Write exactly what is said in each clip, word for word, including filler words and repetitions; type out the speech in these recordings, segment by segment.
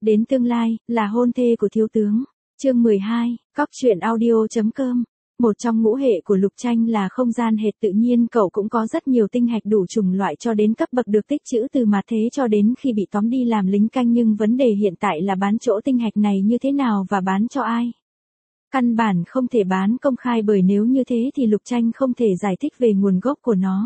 Đến tương lai, là hôn thê của thiếu tướng. Chương mười hai, cóc truyện audio.com. Một trong ngũ hệ của Lục Tranh là không gian hệt, tự nhiên cậu cũng có rất nhiều tinh hạch đủ chủng loại cho đến cấp bậc được tích trữ từ mà thế cho đến khi bị tóm đi làm lính canh, nhưng vấn đề hiện tại là bán chỗ tinh hạch này như thế nào và bán cho ai. Căn bản không thể bán công khai, bởi nếu như thế thì Lục Tranh không thể giải thích về nguồn gốc của nó.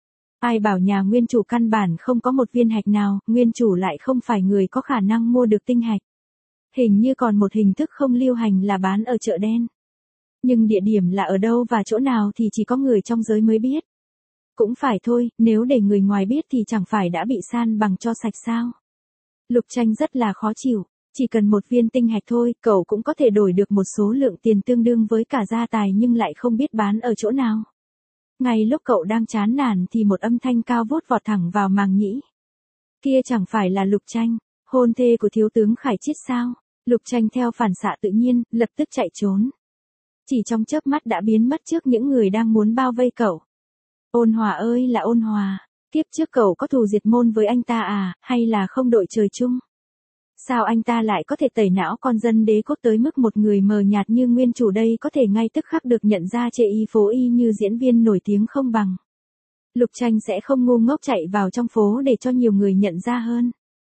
Ai bảo nhà nguyên chủ căn bản không có một viên hạch nào, nguyên chủ lại không phải người có khả năng mua được tinh hạch. Hình như còn một hình thức không lưu hành là bán ở chợ đen. Nhưng địa điểm là ở đâu và chỗ nào thì chỉ có người trong giới mới biết. Cũng phải thôi, nếu để người ngoài biết thì chẳng phải đã bị san bằng cho sạch sao. Lục Tranh rất là khó chịu, chỉ cần một viên tinh hạch thôi, cậu cũng có thể đổi được một số lượng tiền tương đương với cả gia tài, nhưng lại không biết bán ở chỗ nào. Ngay lúc cậu đang chán nản thì một âm thanh cao vút vọt thẳng vào màng nhĩ. Kia chẳng phải là Lục Tranh, hôn thê của thiếu tướng Khải Chiết sao? Lục Tranh theo phản xạ tự nhiên, lập tức chạy trốn. Chỉ trong chớp mắt đã biến mất trước những người đang muốn bao vây cậu. Ôn Hòa ơi là Ôn Hòa, kiếp trước cậu có thù diệt môn với anh ta à, hay là không đội trời chung? Sao anh ta lại có thể tẩy não con dân đế quốc tới mức một người mờ nhạt như nguyên chủ đây có thể ngay tức khắc được nhận ra chê y phố y như diễn viên nổi tiếng không bằng. Lục Tranh sẽ không ngu ngốc chạy vào trong phố để cho nhiều người nhận ra hơn.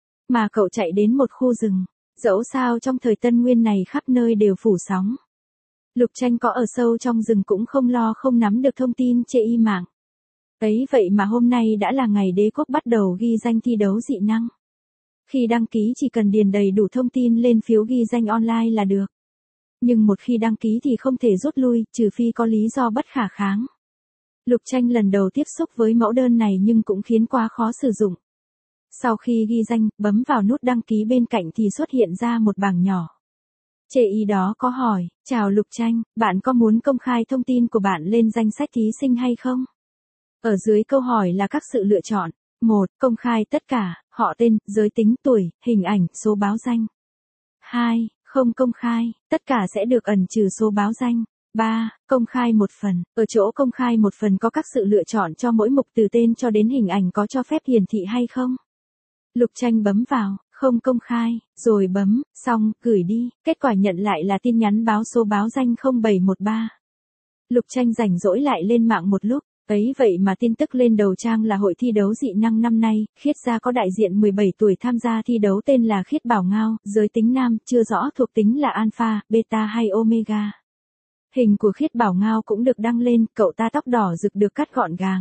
Mà cậu chạy đến một khu rừng, dẫu sao trong thời Tân Nguyên này khắp nơi đều phủ sóng. Lục Tranh có ở sâu trong rừng cũng không lo không nắm được thông tin chê y mạng. Ấy vậy mà hôm nay đã là ngày đế quốc bắt đầu ghi danh thi đấu dị năng. Khi đăng ký chỉ cần điền đầy đủ thông tin lên phiếu ghi danh online là được. Nhưng một khi đăng ký thì không thể rút lui, trừ phi có lý do bất khả kháng. Lục Tranh lần đầu tiếp xúc với mẫu đơn này nhưng cũng khiến quá khó sử dụng. Sau khi ghi danh, bấm vào nút đăng ký bên cạnh thì xuất hiện ra một bảng nhỏ. Chê y đó có hỏi, chào Lục Tranh, bạn có muốn công khai thông tin của bạn lên danh sách thí sinh hay không? Ở dưới câu hỏi là các sự lựa chọn. một. Công khai tất cả, họ tên, giới tính, tuổi, hình ảnh, số báo danh. hai. Không công khai, tất cả sẽ được ẩn trừ số báo danh. ba. Công khai một phần, ở chỗ công khai một phần có các sự lựa chọn cho mỗi mục từ tên cho đến hình ảnh có cho phép hiển thị hay không? Lục Tranh bấm vào, không công khai, rồi bấm, xong, gửi đi, kết quả nhận lại là tin nhắn báo số báo danh không bảy một ba. Lục Tranh rảnh rỗi lại lên mạng một lúc. Ấy vậy mà tin tức lên đầu trang là hội thi đấu dị năng năm nay, Khiết gia có đại diện mười bảy tuổi tham gia thi đấu tên là Khiết Bảo Ngao, giới tính nam, chưa rõ thuộc tính là alpha, beta hay omega. Hình của Khiết Bảo Ngao cũng được đăng lên, cậu ta tóc đỏ rực được cắt gọn gàng.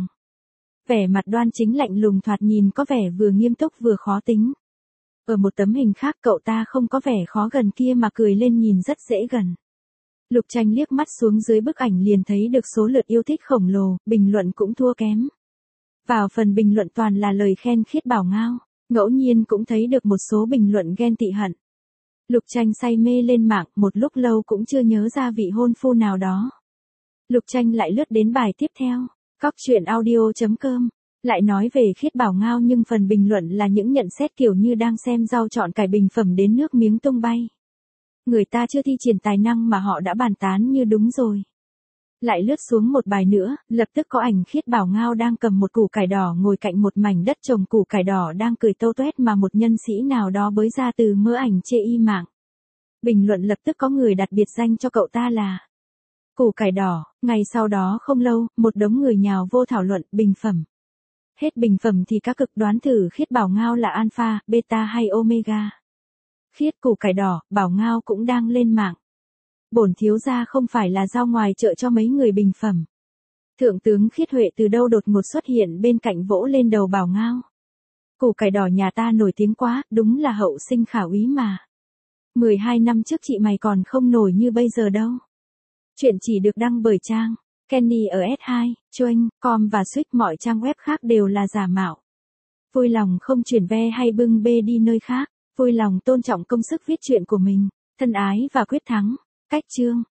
Vẻ mặt đoan chính lạnh lùng, thoạt nhìn có vẻ vừa nghiêm túc vừa khó tính. Ở một tấm hình khác cậu ta không có vẻ khó gần kia mà cười lên nhìn rất dễ gần. Lục Tranh liếc mắt xuống dưới bức ảnh liền thấy được số lượt yêu thích khổng lồ, bình luận cũng thua kém. Vào phần bình luận toàn là lời khen Khiết Bảo Ngao, ngẫu nhiên cũng thấy được một số bình luận ghen tị hận. Lục Tranh say mê lên mạng, một lúc lâu cũng chưa nhớ ra vị hôn phu nào đó. Lục Tranh lại lướt đến bài tiếp theo, cóc truyện audio.com, lại nói về Khiết Bảo Ngao nhưng phần bình luận là những nhận xét kiểu như đang xem rau chọn cải bình phẩm đến nước miếng tung bay. Người ta chưa thi triển tài năng mà họ đã bàn tán như đúng rồi. Lại lướt xuống một bài nữa, lập tức có ảnh Khiết Bảo Ngao đang cầm một củ cải đỏ ngồi cạnh một mảnh đất trồng củ cải đỏ đang cười tâu tuét mà một nhân sĩ nào đó bới ra từ mớ ảnh chê y mạng. Bình luận lập tức có người đặt biệt danh cho cậu ta là củ cải đỏ, ngay sau đó không lâu, một đống người nhào vô thảo luận bình phẩm. Hết bình phẩm thì các cực đoán thử Khiết Bảo Ngao là alpha, beta hay omega. Khiết củ cải đỏ, Bảo Ngao cũng đang lên mạng. Bổn thiếu gia không phải là giao ngoài chợ cho mấy người bình phẩm. Thượng tướng Khiết Huệ từ đâu đột ngột xuất hiện bên cạnh vỗ lên đầu Bảo Ngao. Củ cải đỏ nhà ta nổi tiếng quá, đúng là hậu sinh khả úy mà. mười hai năm trước chị mày còn không nổi như bây giờ đâu. Chuyện chỉ được đăng bởi trang Kenny ở S hai, Choeng, com và Switch, mọi trang web khác đều là giả mạo. Vui lòng không chuyển ve hay bưng bê đi nơi khác. Vui lòng tôn trọng công sức viết truyện của mình. Thân ái và quyết thắng. Cách chương.